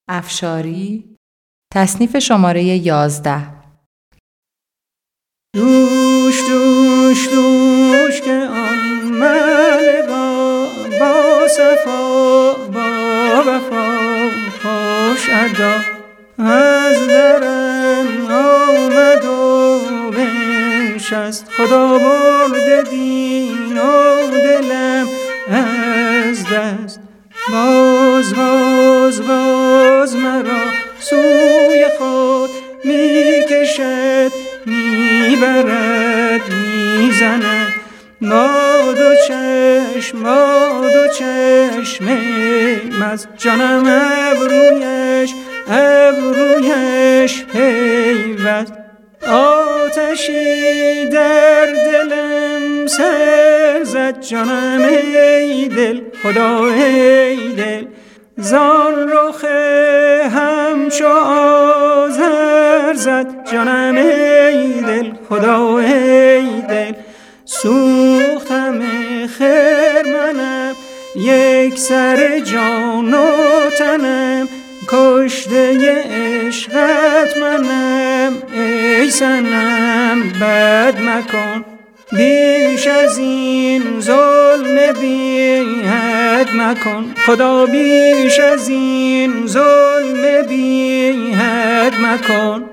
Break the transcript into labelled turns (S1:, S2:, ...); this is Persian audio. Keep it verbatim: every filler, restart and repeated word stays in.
S1: افشاری تصنیف شماره یازده.
S2: دوش دوش دوش که آن ملقا با صفا با وفا خوش ادا از درم آمد و بنشست. خدا برده دین و دلم از دست. باز باز باز مرا سوی خود می کشد می برد می زند. ما دو چشم ما دو چشمیم از جانم ابرویش ابرویش پیوست. آتشی در دلم سر زد جانم ای دل خدا ای دل. زان رخ همچو آذر زد جانم ای دل خدا ای دل. سوختم خرمنم یک سر جان و تنم. کشته عشقت منم ای صنم بد مکن. بیش از این ظلم بی حد مکن. خدا بیش از این ظلم بی حد مکن.